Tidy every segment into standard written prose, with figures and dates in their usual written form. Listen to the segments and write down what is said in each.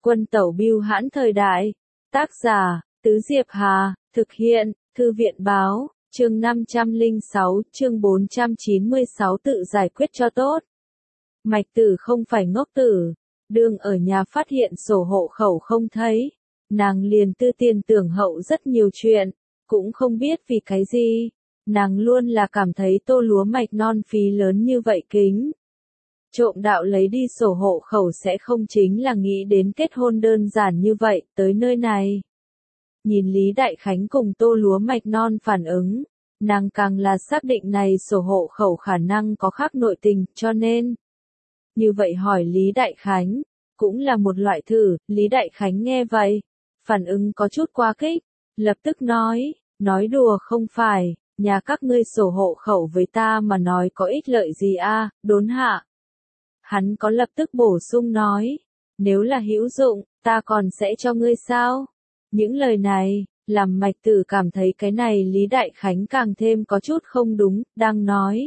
Quân tẩu bưu hãn thời đại. Tác giả, Tứ Diệp Hà, thực hiện, Thư viện báo, chương 506, chương 496 tự giải quyết cho tốt. Mạch Tử không phải ngốc tử, đương ở nhà phát hiện sổ hộ khẩu không thấy, nàng liền tư tiền tưởng hậu rất nhiều chuyện, cũng không biết vì cái gì, nàng luôn là cảm thấy tô lúa mạch non phí lớn như vậy kính. Trộm đạo lấy đi sổ hộ khẩu sẽ không chính là nghĩ đến kết hôn đơn giản như vậy, tới nơi này. Nhìn Lý Đại Khánh cùng tô lúa mạch non phản ứng, nàng càng là xác định này sổ hộ khẩu khả năng có khác nội tình, cho nên. Như vậy hỏi Lý Đại Khánh, cũng là một loại thử, Lý Đại Khánh nghe vậy, phản ứng có chút quá kích, lập tức nói đùa không phải, nhà các ngươi sổ hộ khẩu với ta mà nói có ích lợi gì a, đốn hạ. Hắn có lập tức bổ sung nói, nếu là hữu dụng, ta còn sẽ cho ngươi sao? Những lời này, làm Mạch Tử cảm thấy cái này Lý Đại Khánh càng thêm có chút không đúng, đang nói.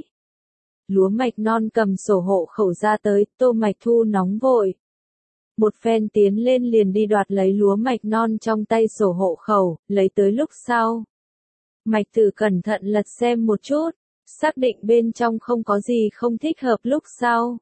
Lúa mạch non cầm sổ hộ khẩu ra tới, Tô Mạch Thu nóng vội. Một phen tiến lên liền đi đoạt lấy lúa mạch non trong tay sổ hộ khẩu, lấy tới lúc sau. Mạch Tử cẩn thận lật xem một chút, xác định bên trong không có gì không thích hợp lúc sau.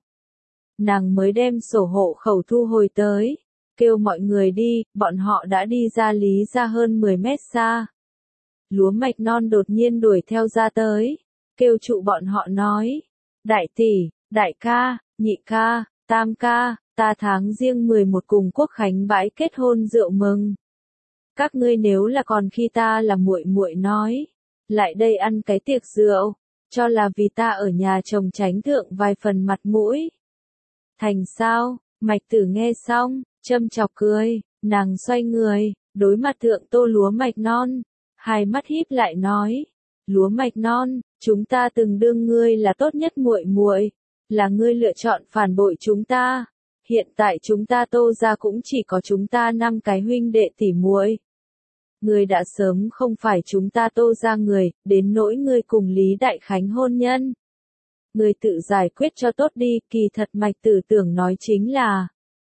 Nàng mới đem sổ hộ khẩu thu hồi tới, kêu mọi người đi, bọn họ đã đi ra Lý ra hơn 10 mét xa. Lúa mạch non đột nhiên đuổi theo ra tới, kêu trụ bọn họ nói, đại tỷ, đại ca, nhị ca, tam ca, ta tháng riêng 11 cùng Quốc Khánh bãi kết hôn rượu mừng. Các ngươi nếu là còn khi ta là muội muội nói, lại đây ăn cái tiệc rượu, cho là vì ta ở nhà chồng tránh thượng vài phần mặt mũi. Thành sao? Mạch Tử nghe xong, châm chọc cười, nàng xoay người, đối mặt thượng tô lúa mạch non, hai mắt híp lại nói, lúa mạch non, chúng ta từng đương ngươi là tốt nhất muội muội, là ngươi lựa chọn phản bội chúng ta, hiện tại chúng ta tô ra cũng chỉ có chúng ta 5 cái huynh đệ tỉ muội. Ngươi đã sớm không phải chúng ta tô ra người, đến nỗi ngươi cùng Lý Đại Khánh hôn nhân. Ngươi tự giải quyết cho tốt đi, kỳ thật Mạch Tử tưởng nói chính là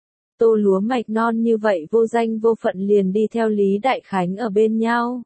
tô lúa mạch non như vậy vô danh vô phận liền đi theo Lý Đại Khánh ở bên nhau.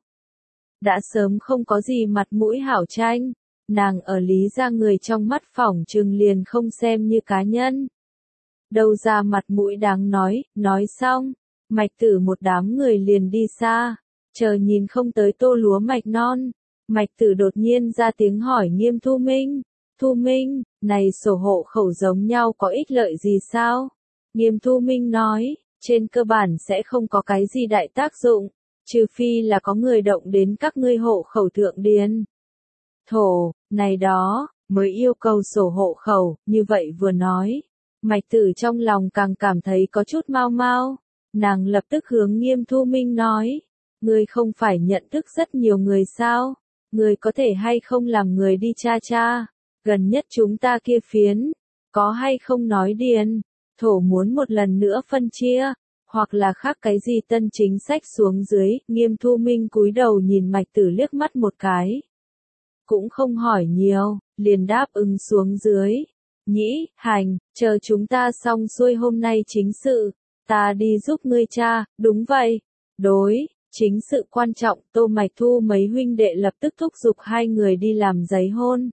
Đã sớm không có gì mặt mũi hảo tranh, nàng ở Lý ra người trong mắt phỏng chừng liền không xem như cá nhân. Đâu ra mặt mũi đáng nói xong, Mạch Tử một đám người liền đi xa, chờ nhìn không tới tô lúa mạch non, Mạch Tử đột nhiên ra tiếng hỏi Nghiêm Thu Minh. Thu Minh, này sổ hộ khẩu giống nhau có ích lợi gì sao? Nghiêm Thu Minh nói, trên cơ bản sẽ không có cái gì đại tác dụng, trừ phi là có người động đến các ngươi hộ khẩu thượng điền. Thổ, này đó, mới yêu cầu sổ hộ khẩu, như vậy vừa nói. Mạch Tử trong lòng càng cảm thấy có chút mau mau, nàng lập tức hướng Nghiêm Thu Minh nói, ngươi không phải nhận thức rất nhiều người sao, ngươi có thể hay không làm người đi cha, gần nhất chúng ta kia phiến, có hay không nói điền, thổ muốn một lần nữa phân chia, hoặc là khác cái gì tân chính sách xuống dưới, Nghiêm Thu Minh cúi đầu nhìn Mạch Tử liếc mắt một cái. Cũng không hỏi nhiều, liền đáp ứng xuống dưới. Nhĩ, hành, chờ chúng ta xong xuôi hôm nay chính sự, ta đi giúp ngươi cha, đúng vậy. Đối, chính sự quan trọng, Tô Mạch Thu mấy huynh đệ lập tức thúc giục hai người đi làm giấy hôn.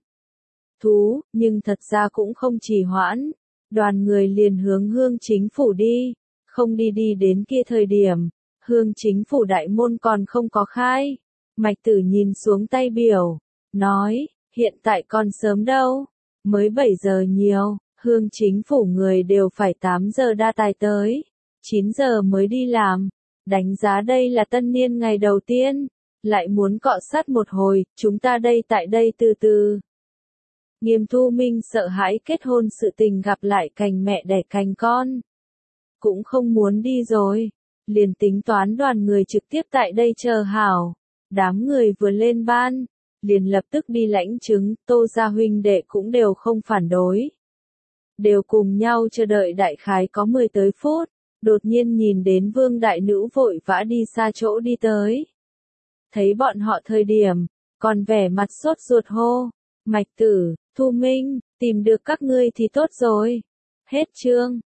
Nhưng thật ra cũng không trì hoãn. Đoàn người liền hướng Hương Chính Phủ đi, không đi đến kia thời điểm, Hương Chính Phủ đại môn còn không có khai. Mạch Tử nhìn xuống tay biểu, nói, hiện tại còn sớm đâu, mới 7 giờ nhiều, Hương Chính Phủ người đều phải 8 giờ đa tài tới, 9 giờ mới đi làm, đánh giá đây là tân niên ngày đầu tiên, lại muốn cọ sát một hồi, chúng ta đây tại đây từ từ. Nghiêm Thu Minh sợ hãi kết hôn sự tình gặp lại cành mẹ đẻ cành con. Cũng không muốn đi rồi, liền tính toán đoàn người trực tiếp tại đây chờ hảo. Đám người vừa lên ban, liền lập tức đi lãnh chứng, Tô gia huynh đệ cũng đều không phản đối. Đều cùng nhau chờ đợi đại khái có 10 tới phút, đột nhiên nhìn đến Vương đại nữ vội vã đi xa chỗ đi tới. Thấy bọn họ thời điểm, còn vẻ mặt sốt ruột hô, Mạch Tử, Thu Minh, tìm được các ngươi thì tốt rồi. Hết chương.